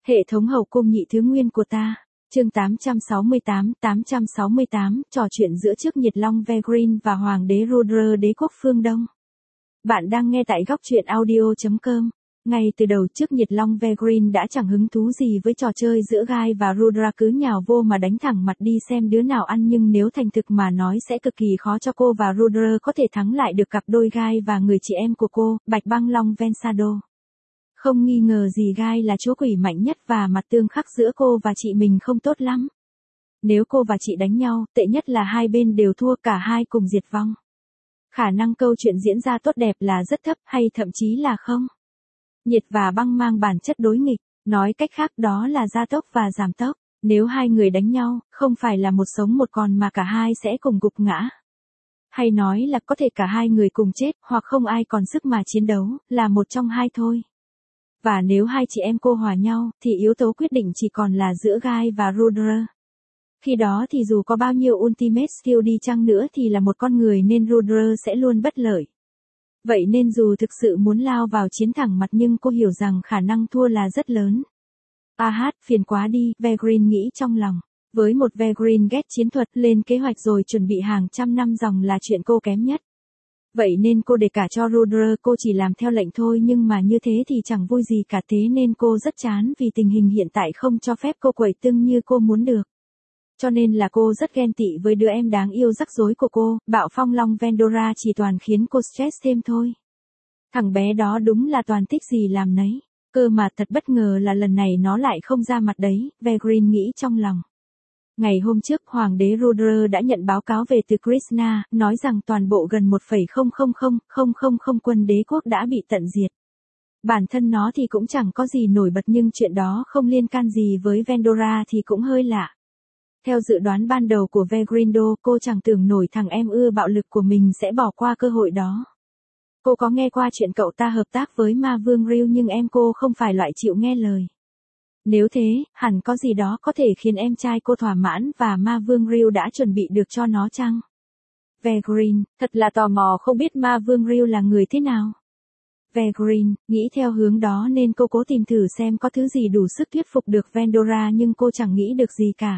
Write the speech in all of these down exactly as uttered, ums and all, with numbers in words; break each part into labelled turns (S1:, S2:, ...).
S1: Hệ thống hậu cung nhị thứ nguyên của ta. Chương tám trăm sáu mươi tám, tám trăm sáu mươi tám, trò chuyện giữa trước Nhiệt Long Evergreen và Hoàng đế Rudra đế quốc phương Đông. Bạn đang nghe tại góc truyện audio chấm com. Ngay từ đầu trước Nhiệt Long Evergreen đã chẳng hứng thú gì với trò chơi giữa Guy và Rudra, cứ nhào vô mà đánh thẳng mặt đi xem đứa nào ăn, nhưng nếu thành thực mà nói sẽ cực kỳ khó cho cô và Rudra có thể thắng lại được cặp đôi Guy và người chị em của cô, Bạch Băng Long Vensado. Không nghi ngờ gì Guy là chúa quỷ mạnh nhất và mặt tương khắc giữa cô và chị mình không tốt lắm. Nếu cô và chị đánh nhau, tệ nhất là hai bên đều thua, cả hai cùng diệt vong. Khả năng câu chuyện diễn ra tốt đẹp là rất thấp, hay thậm chí là không. Nhiệt và băng mang bản chất đối nghịch, nói cách khác đó là gia tốc và giảm tốc. Nếu hai người đánh nhau, không phải là một sống một còn mà cả hai sẽ cùng gục ngã. Hay nói là có thể cả hai người cùng chết, hoặc không ai còn sức mà chiến đấu, là một trong hai thôi. Và nếu hai chị em cô hòa nhau, thì yếu tố quyết định chỉ còn là giữa Guy và Rudra. Khi đó thì dù có bao nhiêu ultimate skill đi chăng nữa thì là một con người nên Rudra sẽ luôn bất lợi. Vậy nên dù thực sự muốn lao vào chiến thẳng mặt nhưng cô hiểu rằng khả năng thua là rất lớn. À hát, phiền quá đi, Evergreen nghĩ trong lòng. Với một Evergreen ghét chiến thuật, lên kế hoạch rồi chuẩn bị hàng trăm năm dòng là chuyện cô kém nhất. Vậy nên cô để cả cho Rudra, cô chỉ làm theo lệnh thôi, nhưng mà như thế thì chẳng vui gì cả, thế nên cô rất chán vì tình hình hiện tại không cho phép cô quẩy tưng như cô muốn được. Cho nên là cô rất ghen tị với đứa em đáng yêu rắc rối của cô, Bạo Phong Long Vendora, chỉ toàn khiến cô stress thêm thôi. Thằng bé đó đúng là toàn thích gì làm nấy, cơ mà thật bất ngờ là lần này nó lại không ra mặt đấy, Evergreen nghĩ trong lòng. Ngày hôm trước, Hoàng đế Rudra đã nhận báo cáo về từ Krishna, nói rằng toàn bộ gần một phẩy không không không không không không quân đế quốc đã bị tận diệt. Bản thân nó thì cũng chẳng có gì nổi bật, nhưng chuyện đó không liên can gì với Vendora thì cũng hơi lạ. Theo dự đoán ban đầu của Vegrindo, cô chẳng tưởng nổi thằng em ưa bạo lực của mình sẽ bỏ qua cơ hội đó. Cô có nghe qua chuyện cậu ta hợp tác với ma vương Ryu, nhưng em cô không phải loại chịu nghe lời. Nếu thế, hẳn có gì đó có thể khiến em trai cô thỏa mãn và ma vương Ryu đã chuẩn bị được cho nó chăng? Evergreen, thật là tò mò không biết ma vương Ryu là người thế nào. Evergreen, nghĩ theo hướng đó nên cô cố tìm thử xem có thứ gì đủ sức thuyết phục được Vendora, nhưng cô chẳng nghĩ được gì cả.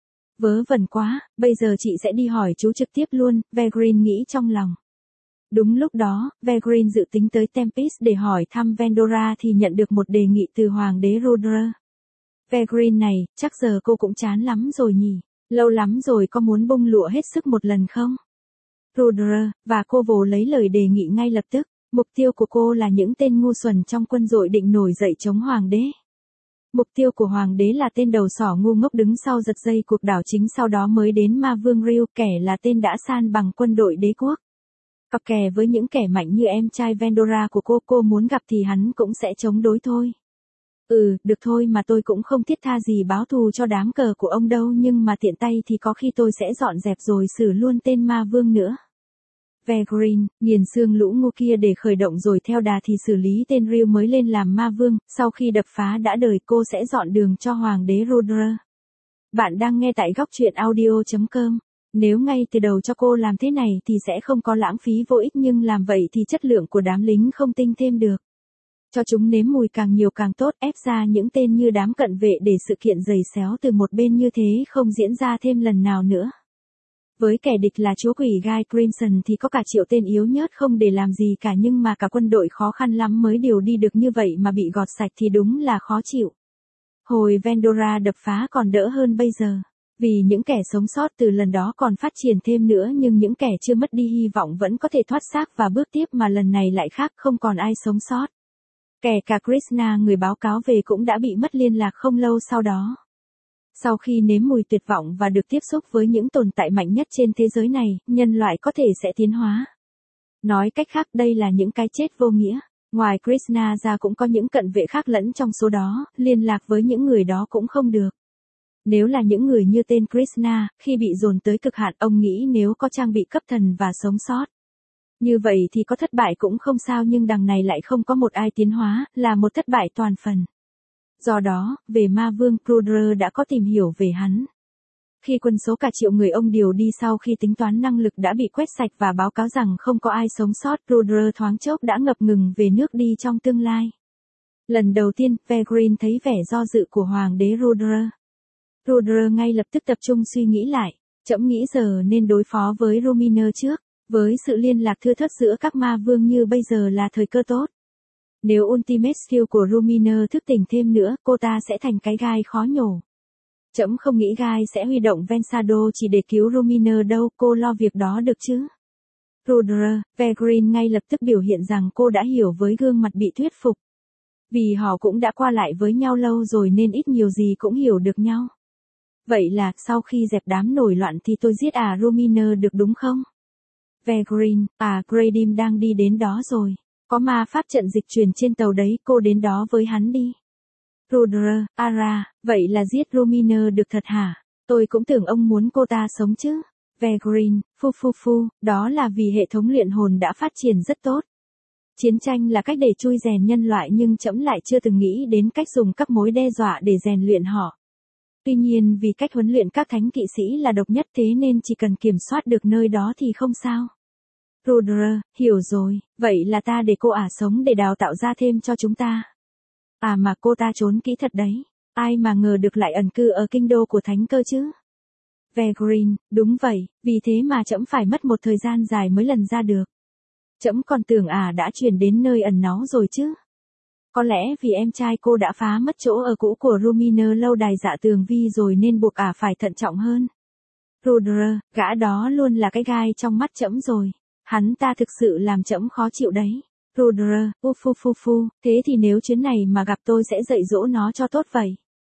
S1: Vớ vẩn quá, bây giờ chị sẽ đi hỏi chú trực tiếp luôn, Evergreen nghĩ trong lòng. Đúng lúc đó, Evergreen dự tính tới Tempest để hỏi thăm Vendora thì nhận được một đề nghị từ Hoàng đế Rudra. Evergreen này, chắc giờ cô cũng chán lắm rồi nhỉ, lâu lắm rồi, có muốn bung lụa hết sức một lần không? Rudra, và cô vồ lấy lời đề nghị ngay lập tức, mục tiêu của cô là những tên ngu xuẩn trong quân đội định nổi dậy chống Hoàng đế. Mục tiêu của Hoàng đế là tên đầu sỏ ngu ngốc đứng sau giật dây cuộc đảo chính, sau đó mới đến ma vương Ryu, kẻ là tên đã san bằng quân đội đế quốc. Cặp kè với những kẻ mạnh như em trai Vendora của cô, cô muốn gặp thì hắn cũng sẽ chống đối thôi. Ừ, được thôi, mà tôi cũng không thiết tha gì báo thù cho đám cờ của ông đâu, nhưng mà tiện tay thì có khi tôi sẽ dọn dẹp rồi xử luôn tên ma vương nữa. Evergreen, nghiền xương lũ ngu kia để khởi động rồi theo đà thì xử lý tên Ryu mới lên làm ma vương, sau khi đập phá đã đời cô sẽ dọn đường cho Hoàng đế Rudra. Bạn đang nghe tại góc truyện audio chấm com. Nếu ngay từ đầu cho cô làm thế này thì sẽ không có lãng phí vô ích, nhưng làm vậy thì chất lượng của đám lính không tinh thêm được. Cho chúng nếm mùi càng nhiều càng tốt, ép ra những tên như đám cận vệ để sự kiện giày xéo từ một bên như thế không diễn ra thêm lần nào nữa. Với kẻ địch là chúa quỷ Guy Crimson thì có cả triệu tên yếu nhớt không để làm gì cả, nhưng mà cả quân đội khó khăn lắm mới điều đi được, như vậy mà bị gọt sạch thì đúng là khó chịu. Hồi Vendora đập phá còn đỡ hơn bây giờ, vì những kẻ sống sót từ lần đó còn phát triển thêm nữa, nhưng những kẻ chưa mất đi hy vọng vẫn có thể thoát xác và bước tiếp, mà lần này lại khác, không còn ai sống sót. Kể cả Krishna, người báo cáo về, cũng đã bị mất liên lạc không lâu sau đó. Sau khi nếm mùi tuyệt vọng và được tiếp xúc với những tồn tại mạnh nhất trên thế giới này, nhân loại có thể sẽ tiến hóa. Nói cách khác, đây là những cái chết vô nghĩa. Ngoài Krishna ra cũng có những cận vệ khác lẫn trong số đó, liên lạc với những người đó cũng không được. Nếu là những người như tên Krishna, khi bị dồn tới cực hạn, ông nghĩ nếu có trang bị cấp thần và sống sót. Như vậy thì có thất bại cũng không sao, nhưng đằng này lại không có một ai tiến hóa, là một thất bại toàn phần. Do đó, về ma vương, Rudra đã có tìm hiểu về hắn. Khi quân số cả triệu người ông điều đi sau khi tính toán năng lực đã bị quét sạch và báo cáo rằng không có ai sống sót, Rudra thoáng chốc đã ngập ngừng về nước đi trong tương lai. Lần đầu tiên, Vegrin thấy vẻ do dự của Hoàng đế Rudra. Rudra ngay lập tức tập trung suy nghĩ lại, trẫm nghĩ giờ nên đối phó với Ruminer trước, với sự liên lạc thưa thớt giữa các ma vương như bây giờ là thời cơ tốt. Nếu ultimate skill của Ruminer thức tỉnh thêm nữa, cô ta sẽ thành cái gai khó nhổ. Trẫm không nghĩ gai sẽ huy động Vensado chỉ để cứu Ruminer đâu, cô lo việc đó được chứ. Rudra, Vegrin ngay lập tức biểu hiện rằng cô đã hiểu với gương mặt bị thuyết phục. Vì họ cũng đã qua lại với nhau lâu rồi nên ít nhiều gì cũng hiểu được nhau. Vậy là, sau khi dẹp đám nổi loạn thì tôi giết à Ruminer được đúng không? Vegrin, à Gradim đang đi đến đó rồi. Có ma pháp trận dịch truyền trên tàu đấy, cô đến đó với hắn đi. Rudra, Ara, vậy là giết Ruminer được thật hả? Tôi cũng tưởng ông muốn cô ta sống chứ. Vegrin, phu phu phu, đó là vì hệ thống luyện hồn đã phát triển rất tốt. Chiến tranh là cách để chui rèn nhân loại nhưng trẫm lại chưa từng nghĩ đến cách dùng các mối đe dọa để rèn luyện họ. Tuy nhiên vì cách huấn luyện các thánh kỵ sĩ là độc nhất thế nên chỉ cần kiểm soát được nơi đó thì không sao. Rudra, hiểu rồi, vậy là ta để cô ả sống để đào tạo ra thêm cho chúng ta. À mà cô ta trốn kỹ thật đấy, ai mà ngờ được lại ẩn cư ở kinh đô của thánh cơ chứ. Vegrin, đúng vậy, vì thế mà trẫm phải mất một thời gian dài mới lần ra được. Trẫm còn tưởng ả đã chuyển đến nơi ẩn náu rồi chứ. Có lẽ vì em trai cô đã phá mất chỗ ở cũ của Ruminer lâu đài Dạ Tường Vi rồi nên buộc ả phải thận trọng hơn. Rudra, gã đó luôn là cái gai trong mắt trẫm rồi. Hắn ta thực sự làm trẫm khó chịu đấy. Rudra, u phu phu phu, thế thì nếu chuyến này mà gặp tôi sẽ dạy dỗ nó cho tốt vậy.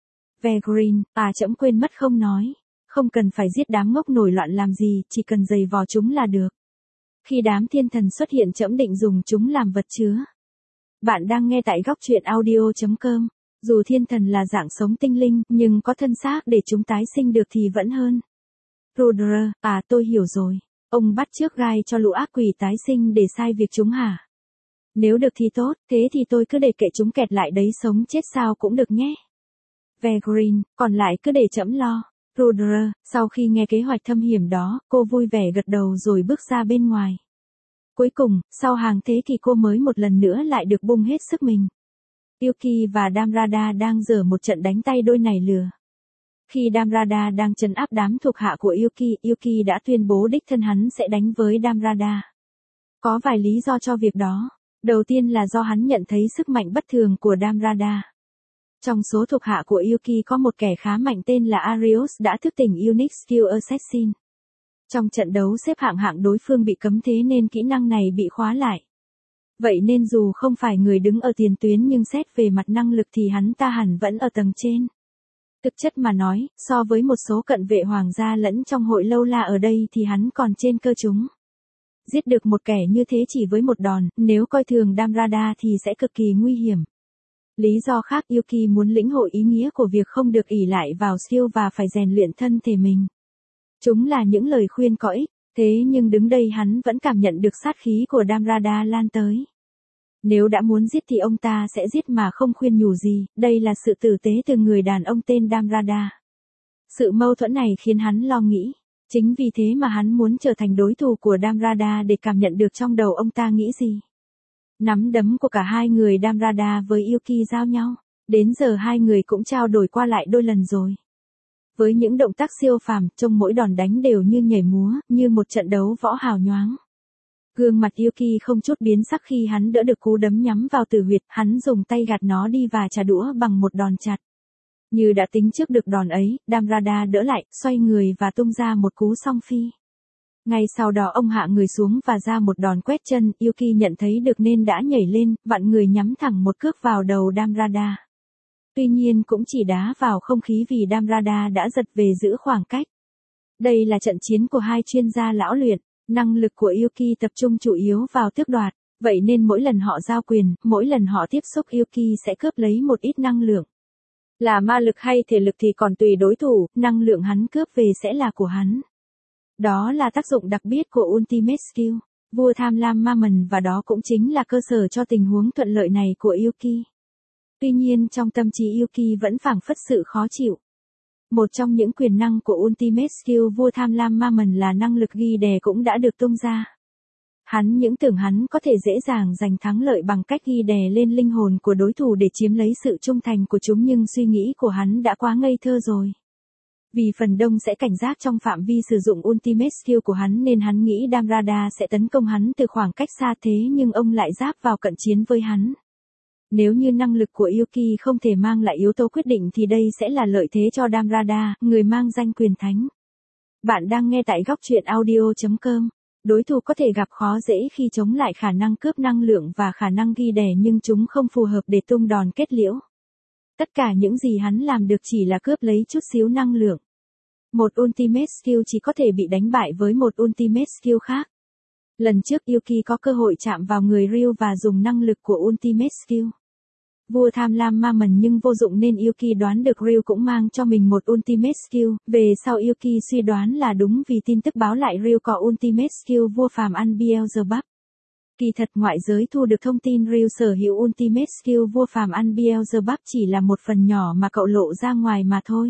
S1: Vegrin, à trẫm quên mất không nói. Không cần phải giết đám ngốc nổi loạn làm gì, chỉ cần giày vò chúng là được. Khi đám thiên thần xuất hiện trẫm định dùng chúng làm vật chứa. Bạn đang nghe tại góc truyện audio chấm com. Dù thiên thần là dạng sống tinh linh, nhưng có thân xác để chúng tái sinh được thì vẫn hơn. Rudra, à tôi hiểu rồi. Ông bắt trước gai cho lũ ác quỷ tái sinh để sai việc chúng hả? Nếu được thì tốt, thế thì tôi cứ để kệ chúng kẹt lại đấy sống chết sao cũng được nhé. Vegrin, còn lại cứ để trẫm lo. Rudra, sau khi nghe kế hoạch thâm hiểm đó, cô vui vẻ gật đầu rồi bước ra bên ngoài. Cuối cùng, sau hàng thế kỷ cô mới một lần nữa lại được bung hết sức mình. Yuki và Damrada đang dở một trận đánh tay đôi nải lửa. Khi Damrada đang trấn áp đám thuộc hạ của Yuki, Yuki đã tuyên bố đích thân hắn sẽ đánh với Damrada. Có vài lý do cho việc đó. Đầu tiên là do hắn nhận thấy sức mạnh bất thường của Damrada. Trong số thuộc hạ của Yuki có một kẻ khá mạnh tên là Arios đã thức tỉnh Unique Skill Assassin. Trong trận đấu xếp hạng hạng đối phương bị cấm thế nên kỹ năng này bị khóa lại. Vậy nên dù không phải người đứng ở tiền tuyến nhưng xét về mặt năng lực thì hắn ta hẳn vẫn ở tầng trên. Thực chất mà nói, so với một số cận vệ hoàng gia lẫn trong hội lâu la ở đây thì hắn còn trên cơ chúng. Giết được một kẻ như thế chỉ với một đòn, nếu coi thường Damrada thì sẽ cực kỳ nguy hiểm. Lý do khác Yuki muốn lĩnh hội ý nghĩa của việc không được ỷ lại vào skill và phải rèn luyện thân thể mình. Chúng là những lời khuyên có ích, thế nhưng đứng đây hắn vẫn cảm nhận được sát khí của Damrada lan tới. Nếu đã muốn giết thì ông ta sẽ giết mà không khuyên nhủ gì, đây là sự tử tế từ người đàn ông tên Damrada. Sự mâu thuẫn này khiến hắn lo nghĩ. Chính vì thế mà hắn muốn trở thành đối thủ của Damrada để cảm nhận được trong đầu ông ta nghĩ gì. Nắm đấm của cả hai người Damrada với Yuki giao nhau. Đến giờ hai người cũng trao đổi qua lại đôi lần rồi. Với những động tác siêu phàm, trông mỗi đòn đánh đều như nhảy múa, như một trận đấu võ hào nhoáng. Gương mặt Yuki không chút biến sắc khi hắn đỡ được cú đấm nhắm vào tử huyệt, hắn dùng tay gạt nó đi và trả đũa bằng một đòn chặt. Như đã tính trước được đòn ấy, Damrada đỡ lại, xoay người và tung ra một cú song phi. Ngay sau đó ông hạ người xuống và ra một đòn quét chân, Yuki nhận thấy được nên đã nhảy lên, vặn người nhắm thẳng một cước vào đầu Damrada. Tuy nhiên cũng chỉ đá vào không khí vì Damrada đã giật về giữ khoảng cách. Đây là trận chiến của hai chuyên gia lão luyện, năng lực của Yuki tập trung chủ yếu vào tước đoạt, vậy nên mỗi lần họ giao quyền, mỗi lần họ tiếp xúc Yuki sẽ cướp lấy một ít năng lượng. Là ma lực hay thể lực thì còn tùy đối thủ, năng lượng hắn cướp về sẽ là của hắn. Đó là tác dụng đặc biệt của Ultimate Skill, vua tham lam Mammon và đó cũng chính là cơ sở cho tình huống thuận lợi này của Yuki. Tuy nhiên trong tâm trí Yuki vẫn phảng phất sự khó chịu. Một trong những quyền năng của Ultimate Skill vua tham lam Mammon là năng lực ghi đè cũng đã được tung ra. Hắn những tưởng hắn có thể dễ dàng giành thắng lợi bằng cách ghi đè lên linh hồn của đối thủ để chiếm lấy sự trung thành của chúng, nhưng suy nghĩ của hắn đã quá ngây thơ rồi. Vì phần đông sẽ cảnh giác trong phạm vi sử dụng ultimate skill của hắn nên hắn nghĩ Damrada sẽ tấn công hắn từ khoảng cách xa, thế nhưng ông lại giáp vào cận chiến với hắn. Nếu như năng lực của Yuki không thể mang lại yếu tố quyết định thì đây sẽ là lợi thế cho Damrada, người mang danh quyền thánh. Bạn đang nghe tại góc truyện audio chấm com. Đối thủ có thể gặp khó dễ khi chống lại khả năng cướp năng lượng và khả năng ghi đè, nhưng chúng không phù hợp để tung đòn kết liễu. Tất cả những gì hắn làm được chỉ là cướp lấy chút xíu năng lượng. Một ultimate skill chỉ có thể bị đánh bại với một ultimate skill khác. Lần trước Yuki có cơ hội chạm vào người Ryu và dùng năng lực của ultimate skill. Vua tham lam ma mần nhưng vô dụng nên Yuki đoán được Ryu cũng mang cho mình một ultimate skill. Về sau Yuki suy đoán là đúng vì tin tức báo lại Ryu có ultimate skill vua phàm ăn Beelzebub. Kỳ thật ngoại giới thu được thông tin Ryu sở hữu ultimate skill vua phàm ăn Beelzebub chỉ là một phần nhỏ mà cậu lộ ra ngoài mà thôi.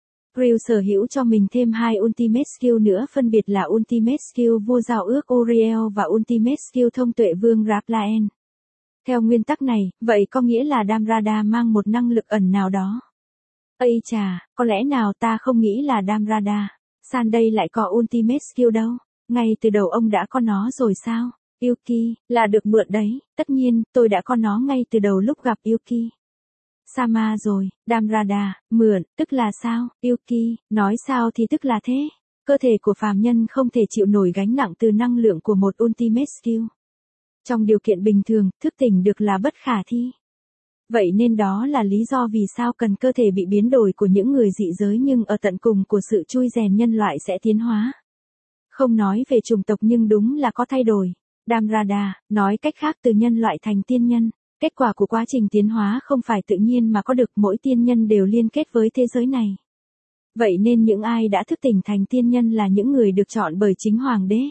S1: Ryu sở hữu cho mình thêm hai ultimate skill nữa, phân biệt là ultimate skill vua giao ước Uriel và ultimate skill thông tuệ vương Raphael. Theo nguyên tắc này, vậy có nghĩa là Damrada mang một năng lực ẩn nào đó. Ây chà, có lẽ nào ta không nghĩ là Damrada San đây lại có ultimate skill đâu. Ngay từ đầu ông đã có nó rồi sao? Yuki, là được mượn đấy, tất nhiên, tôi đã có nó ngay từ đầu lúc gặp Yuki. Sama rồi, Damrada, mượn, tức là sao? Yuki, nói sao thì tức là thế. Cơ thể của phàm nhân không thể chịu nổi gánh nặng từ năng lượng của một ultimate skill. Trong điều kiện bình thường, thức tỉnh được là bất khả thi. Vậy nên đó là lý do vì sao cần cơ thể bị biến đổi của những người dị giới, nhưng ở tận cùng của sự chui rèn nhân loại sẽ tiến hóa. Không nói về chủng tộc nhưng đúng là có thay đổi. Damrada, nói cách khác từ nhân loại thành tiên nhân. Kết quả của quá trình tiến hóa không phải tự nhiên mà có được, mỗi tiên nhân đều liên kết với thế giới này. Vậy nên những ai đã thức tỉnh thành tiên nhân là những người được chọn bởi chính hoàng đế.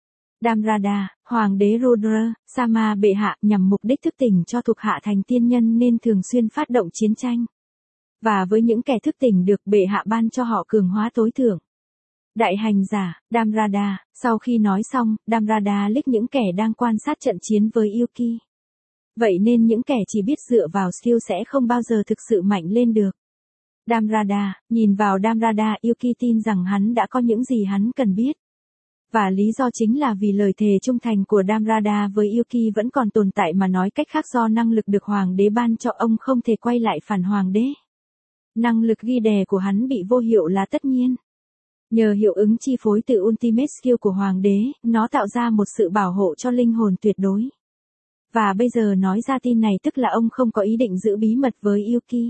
S1: Damrada, hoàng đế Rudra, Sama bệ hạ nhằm mục đích thức tỉnh cho thuộc hạ thành tiên nhân nên thường xuyên phát động chiến tranh. Và với những kẻ thức tỉnh được bệ hạ ban cho họ cường hóa tối thượng. Đại hành giả, Damrada, sau khi nói xong, Damrada liếc những kẻ đang quan sát trận chiến với Yuki. Vậy nên những kẻ chỉ biết dựa vào skill sẽ không bao giờ thực sự mạnh lên được. Damrada, nhìn vào Damrada, Yuki tin rằng hắn đã có những gì hắn cần biết. Và lý do chính là vì lời thề trung thành của Damrada với Yuki vẫn còn tồn tại, mà nói cách khác do năng lực được hoàng đế ban cho ông không thể quay lại phản hoàng đế. Năng lực ghi đè của hắn bị vô hiệu là tất nhiên. Nhờ hiệu ứng chi phối từ ultimate skill của hoàng đế, nó tạo ra một sự bảo hộ cho linh hồn tuyệt đối. Và bây giờ nói ra tin này tức là ông không có ý định giữ bí mật với Yuki.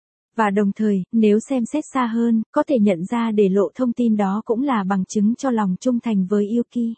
S1: Và đồng thời, nếu xem xét xa hơn, có thể nhận ra để lộ thông tin đó cũng là bằng chứng cho lòng trung thành với Yuki.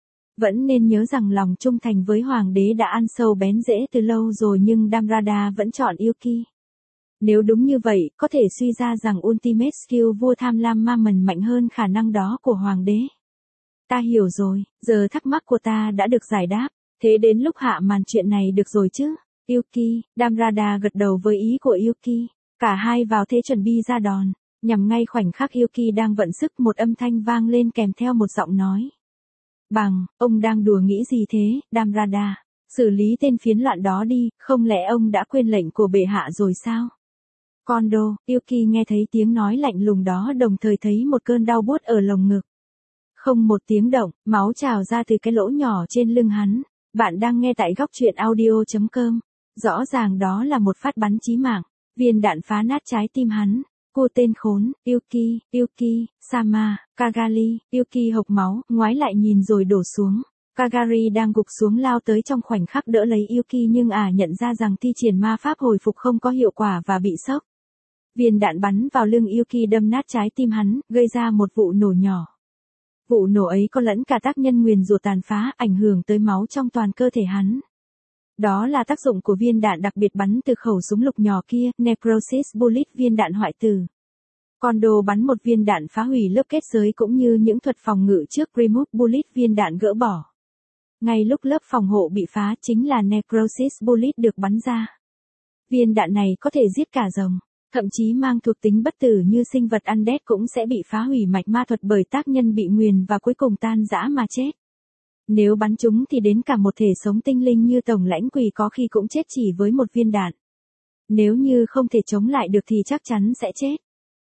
S1: Vẫn nên nhớ rằng lòng trung thành với hoàng đế đã ăn sâu bén rễ từ lâu rồi, nhưng Damrada vẫn chọn Yuki. Nếu đúng như vậy, có thể suy ra rằng ultimate skill vua tham lam ma mần mạnh hơn khả năng đó của hoàng đế. Ta hiểu rồi, giờ thắc mắc của ta đã được giải đáp. Thế đến lúc hạ màn chuyện này được rồi chứ? Yuki, Damrada gật đầu với ý của Yuki. Cả hai vào thế chuẩn bị ra đòn. Nhằm ngay khoảnh khắc Yuki đang vận sức, một âm thanh vang lên kèm theo một giọng nói. Bằng, ông đang đùa nghĩ gì thế, Damrada? Xử lý tên phiến loạn đó đi, không lẽ ông đã quên lệnh của bệ hạ rồi sao? Kondo, Yuki nghe thấy tiếng nói lạnh lùng đó đồng thời thấy một cơn đau buốt ở lồng ngực. Không một tiếng động, máu trào ra từ cái lỗ nhỏ trên lưng hắn. Bạn đang nghe tại góc truyện audio chấm com. Rõ ràng đó là một phát bắn chí mạng. Viên đạn phá nát trái tim hắn. Cô tên khốn, Yuki, Yuki, Sama, Kagari, Yuki hộc máu, ngoái lại nhìn rồi đổ xuống. Kagari đang gục xuống lao tới trong khoảnh khắc đỡ lấy Yuki, nhưng ả à nhận ra rằng thi triển ma pháp hồi phục không có hiệu quả và bị sốc. Viên đạn bắn vào lưng Yuki đâm nát trái tim hắn, gây ra một vụ nổ nhỏ. Vụ nổ ấy có lẫn cả tác nhân nguyền rủa tàn phá, ảnh hưởng tới máu trong toàn cơ thể hắn. Đó là tác dụng của viên đạn đặc biệt bắn từ khẩu súng lục nhỏ kia, Necrosis Bullet, viên đạn hoại tử. Kondo bắn một viên đạn phá hủy lớp kết giới cũng như những thuật phòng ngự trước Remove Bullet, viên đạn gỡ bỏ. Ngay lúc lớp phòng hộ bị phá chính là Necrosis Bullet được bắn ra. Viên đạn này có thể giết cả rồng, thậm chí mang thuộc tính bất tử như sinh vật undead cũng sẽ bị phá hủy mạch ma thuật bởi tác nhân bị nguyền và cuối cùng tan rã mà chết. Nếu bắn chúng thì đến cả một thể sống tinh linh như tổng lãnh quỷ có khi cũng chết chỉ với một viên đạn. Nếu như không thể chống lại được thì chắc chắn sẽ chết.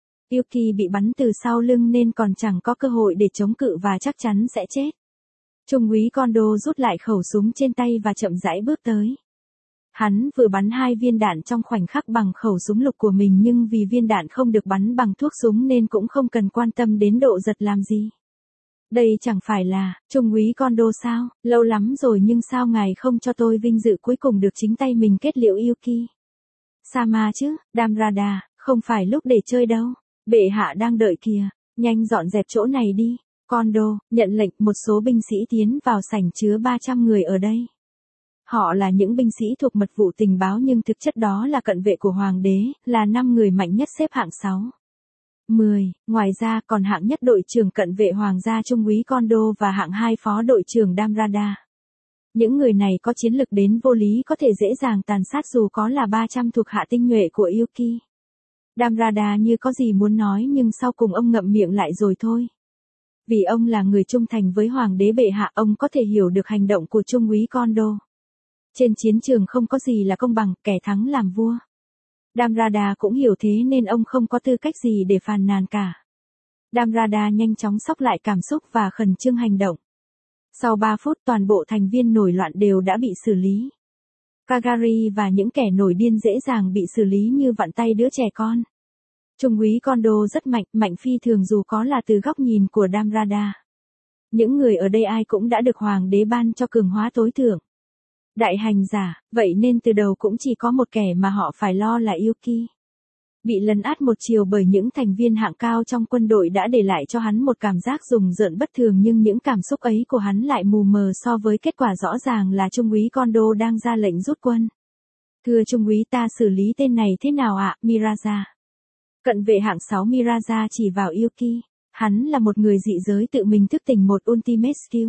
S1: Yuki bị bắn từ sau lưng nên còn chẳng có cơ hội để chống cự và chắc chắn sẽ chết. Trung úy Kondo rút lại khẩu súng trên tay và chậm rãi bước tới. Hắn vừa bắn hai viên đạn trong khoảnh khắc bằng khẩu súng lục của mình nhưng vì viên đạn không được bắn bằng thuốc súng nên cũng không cần quan tâm đến độ giật làm gì. Đây chẳng phải là, Trung úy Kondo sao, lâu lắm rồi nhưng sao ngài không cho tôi vinh dự cuối cùng được chính tay mình kết liễu Yuki. Sama chứ, Damrada, không phải lúc để chơi đâu, bệ hạ đang đợi kìa, nhanh dọn dẹp chỗ này đi. Kondo, nhận lệnh một số binh sĩ tiến vào sảnh chứa ba trăm người ở đây. Họ là những binh sĩ thuộc mật vụ tình báo nhưng thực chất đó là cận vệ của hoàng đế, là năm người mạnh nhất xếp hạng sáu. mười, ngoài ra còn hạng nhất đội trưởng cận vệ hoàng gia Trung úy Kondo và hạng hai phó đội trưởng Damrada. Những người này có chiến lực đến vô lý có thể dễ dàng tàn sát dù có là ba trăm thuộc hạ tinh nhuệ của Yuki. Damrada như có gì muốn nói nhưng sau cùng ông ngậm miệng lại rồi thôi. Vì ông là người trung thành với hoàng đế bệ hạ, ông có thể hiểu được hành động của Trung úy Kondo. Trên chiến trường không có gì là công bằng, kẻ thắng làm vua. Damrada cũng hiểu thế nên ông không có tư cách gì để phàn nàn cả. Damrada nhanh chóng xốc lại cảm xúc và khẩn trương hành động. Sau ba phút toàn bộ thành viên nổi loạn đều đã bị xử lý. Kagari và những kẻ nổi điên dễ dàng bị xử lý như vặn tay đứa trẻ con. Trung úy Kondo rất mạnh, mạnh phi thường dù có là từ góc nhìn của Damrada. Những người ở đây ai cũng đã được hoàng đế ban cho cường hóa tối thượng. Đại hành giả, vậy nên từ đầu cũng chỉ có một kẻ mà họ phải lo là Yuki. Bị lấn át một chiều bởi những thành viên hạng cao trong quân đội đã để lại cho hắn một cảm giác rùng rợn bất thường nhưng những cảm xúc ấy của hắn lại mù mờ so với kết quả rõ ràng là Trung úy Kondo đang ra lệnh rút quân. Thưa Trung úy, ta xử lý tên này thế nào ạ, Miraza? Cận vệ hạng sáu Miraza chỉ vào Yuki. Hắn là một người dị giới tự mình thức tỉnh một ultimate skill.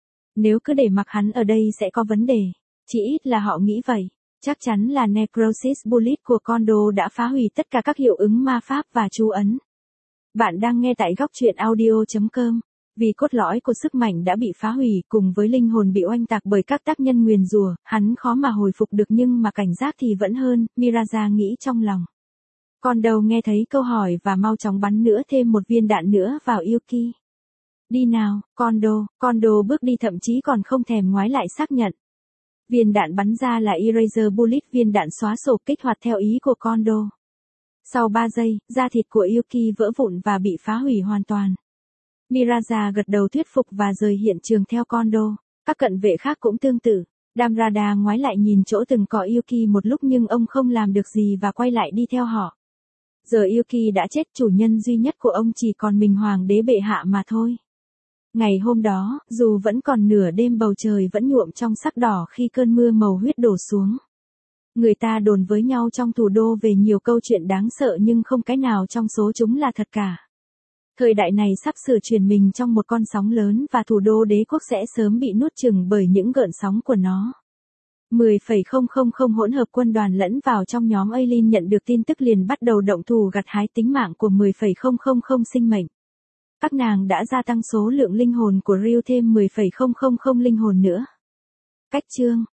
S1: Nếu cứ để mặc hắn ở đây sẽ có vấn đề. Chỉ ít là họ nghĩ vậy. Chắc chắn là Necrosis Bullet của Kondo đã phá hủy tất cả các hiệu ứng ma pháp và chú ấn. Bạn đang nghe tại góc truyện audio chấm com. Vì cốt lõi của sức mạnh đã bị phá hủy cùng với linh hồn bị oanh tạc bởi các tác nhân nguyền rủa, hắn khó mà hồi phục được nhưng mà cảnh giác thì vẫn hơn, Miraza nghĩ trong lòng. Kondo nghe thấy câu hỏi và mau chóng bắn nữa thêm một viên đạn nữa vào Yuki. Đi nào, Kondo, Kondo bước đi thậm chí còn không thèm ngoái lại xác nhận. Viên đạn bắn ra là Eraser Bullet, viên đạn xóa sổ kích hoạt theo ý của Kondo. Sau ba giây, da thịt của Yuki vỡ vụn và bị phá hủy hoàn toàn. Miraza gật đầu thuyết phục và rời hiện trường theo Kondo. Các cận vệ khác cũng tương tự. Damrada ngoái lại nhìn chỗ từng có Yuki một lúc nhưng ông không làm được gì và quay lại đi theo họ. Giờ Yuki đã chết, chủ nhân duy nhất của ông chỉ còn mình hoàng đế bệ hạ mà thôi. Ngày hôm đó, dù vẫn còn nửa đêm bầu trời vẫn nhuộm trong sắc đỏ khi cơn mưa màu huyết đổ xuống. Người ta đồn với nhau trong thủ đô về nhiều câu chuyện đáng sợ nhưng không cái nào trong số chúng là thật cả. Thời đại này sắp sửa chuyển mình trong một con sóng lớn và thủ đô đế quốc sẽ sớm bị nuốt chửng bởi những gợn sóng của nó. mười phẩy không không không hỗn hợp quân đoàn lẫn vào trong nhóm Aileen nhận được tin tức liền bắt đầu động thủ gặt hái tính mạng của mười phẩy không không không sinh mệnh. Các nàng đã gia tăng số lượng linh hồn của Ryu thêm mười phẩy không không không linh hồn nữa. Cách chương